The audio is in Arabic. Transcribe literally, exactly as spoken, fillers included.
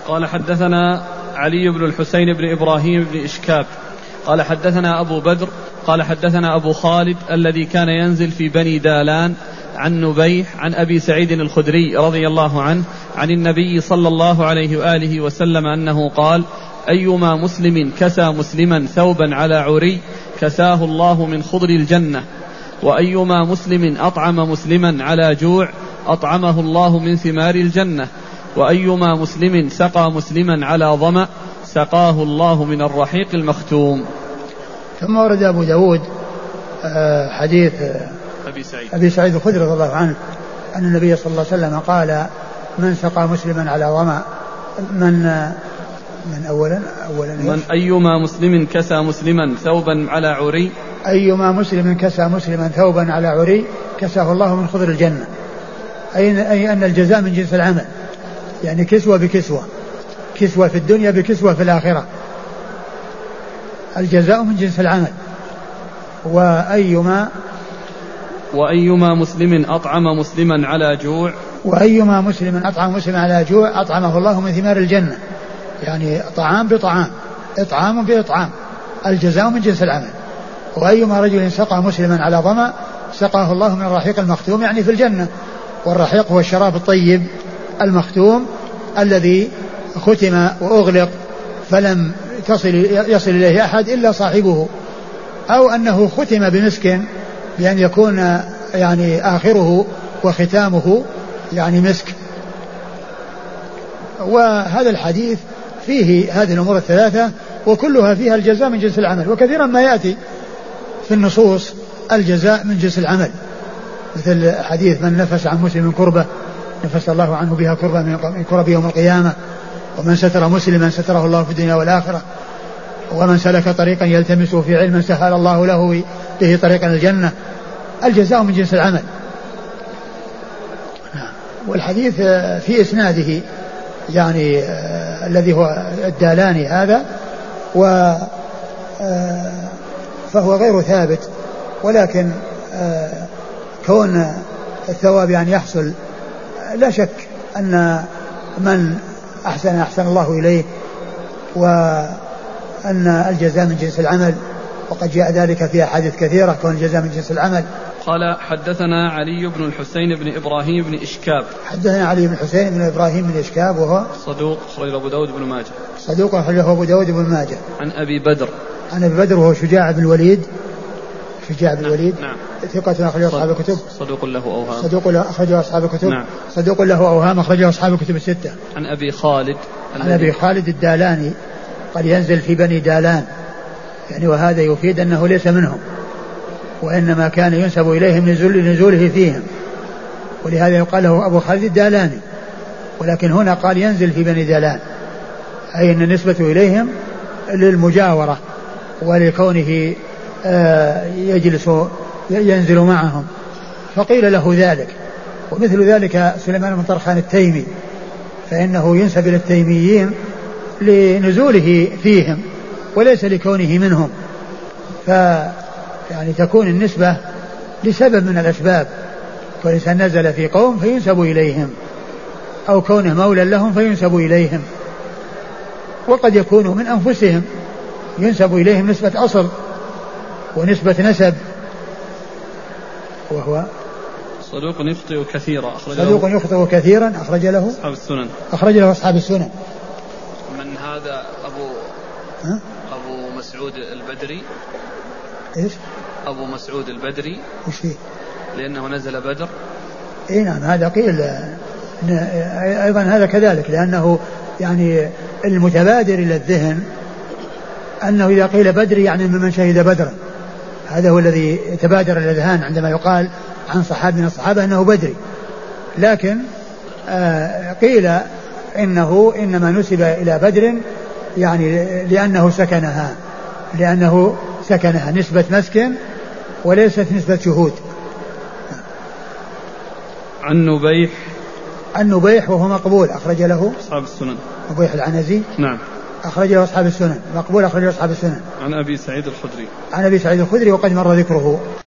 قال حدثنا علي بن الحسين بن إبراهيم بن إشكاب قال حدثنا أبو بدر قال حدثنا أبو خالد الذي كان ينزل في بني دالان عن نبيح عن أبي سعيد الخدري رضي الله عنه عن النبي صلى الله عليه وآله وسلم أنه قال: أيما مسلم كسى مسلما ثوبا على عري كساه الله من خضر الجنة، وأيما مسلم أطعم مسلما على جوع أطعمه الله من ثمار الجنة، وأيما مسلم سقى مسلما على ظمأ سقاه الله من الرحيق المختوم. ثم ورد أبو داود حديث أبي سعيد, أبي سعيد الخدري رضي الله عنه أن النبي صلى الله عليه وسلم قال: من سقى مسلما على ظمأ من من أولا أولا من أيما مسلم كسى مسلما ثوبا على عري أيما مسلم كسى مسلما ثوبا على عري كساه الله من خضر الجنة، أي, أي أن الجزاء من جنس العمل، يعني كسوة بكسوة، كسوة في الدنيا بكسوة في الآخرة، الجزاء من جنس العمل. وأيما وأيما مسلم أطعم مسلما على جوع وأيما مسلم أطعم مسلما على جوع أطعمه الله من ثمار الجنة، يعني طعام بطعام، إطعام بإطعام، الجزاء من جنس العمل. وأيما رجل سقى مسلما على ظمأ سقاه الله من الرحيق المختوم، يعني في الجنة. والرحيق هو الشراب الطيب المختوم الذي ختم وأغلق فلم تصل يصل إليه أحد إلا صاحبه، أو أنه ختم بمسك بأن يكون يعني آخره وختامه يعني مسك. وهذا الحديث فيه هذه الأمور الثلاثة وكلها فيها الجزاء من جنس العمل. وكثيرا ما يأتي في النصوص الجزاء من جنس العمل، مثل حديث: من نفس عن مسلم كربة نفس الله عنه بها كربة من كرب يوم القيامة، ومن ستر مسلما ستره الله في الدنيا والآخرة، ومن سلك طريقا يلتمسه في علم سهل الله له به طريقا الجنة. الجزاء من جنس العمل. والحديث في إسناده يعني آه الذي هو الدالاني هذا و آه فهو غير ثابت، ولكن آه كون الثواب يعني يحصل، لا شك أن من أحسن أحسن الله إليه، وأن الجزاء من جنس العمل، وقد جاء ذلك في أحاديث كثيرة كون الجزاء من جنس العمل. قال حدثنا علي بن الحسين بن إبراهيم بن إشكاب حدثنا علي بن الحسين بن إبراهيم بن إشكاب وهو صدوق أخرجه أبو داود بن ماجه صدوق أخرجه أبو داود بن ماجه عن أبي بدر عن أبي بدر وهو شجاع بن الوليد شجاع بن الوليد نعم. ثقة أخرجه أصحاب الكتب صدوق له أوهام صدوق له أخرجه أصحاب الكتب نعم. صدوق له أوهام أخرجه أصحاب الكتب الستة. عن أبي خالد عن أبي خالد الدالاني قد ينزل في بني دالان، يعني وهذا يفيد أنه ليس منهم، وإنما كان ينسب إليهم نزول نزوله فيهم، ولهذا يقال له أبو خالد الدالاني. ولكن هنا قال ينزل في بني دالان، أي أن النسبة إليهم للمجاورة ولكونه يجلس ينزل معهم، فقيل له ذلك. ومثل ذلك سليمان بن طرخان التيمي، فإنه ينسب إلى التيميين لنزوله فيهم وليس لكونه منهم، ف يعني تكون النسبة لسبب من الأسباب، فالإنسان نزل في قوم فينسب إليهم، أو كونه مولى لهم فينسب إليهم، وقد يكونوا من أنفسهم ينسب إليهم نسبة أصل ونسبة نسب. وهو صدوق يخطئ كثيرا صدوق يخطئ كثيرا أخرج له أصحاب السنن أخرج له أصحاب السنن. من هذا أبو ها؟ أبو مسعود البدري. إيش؟ أبو مسعود البدري وش فيه؟ لأنه نزل بدر. إيه نعم، هذا قيل أيضا هذا كذلك، لأنه يعني المتبادر إلى الذهن أنه إذا قيل بدري يعني ممن شهد بدرا، هذا هو الذي يتبادر إلى الأذهان عندما يقال عن صحابي من الصحابة أنه بدري. لكن آه قيل إنه إنما نسب إلى بدر يعني لأنه سكنها لأنه سكنها نسبة مسكن وليست نسبة شهود. عن نبيح عن نبيح وهو مقبول أخرج له أصحاب السنن. نبيح العنزي نعم أخرج له أصحاب السنن، مقبول أخرج له أصحاب السنن. عن أبي سعيد الخدري عن أبي سعيد الخدري وقد مر ذكره.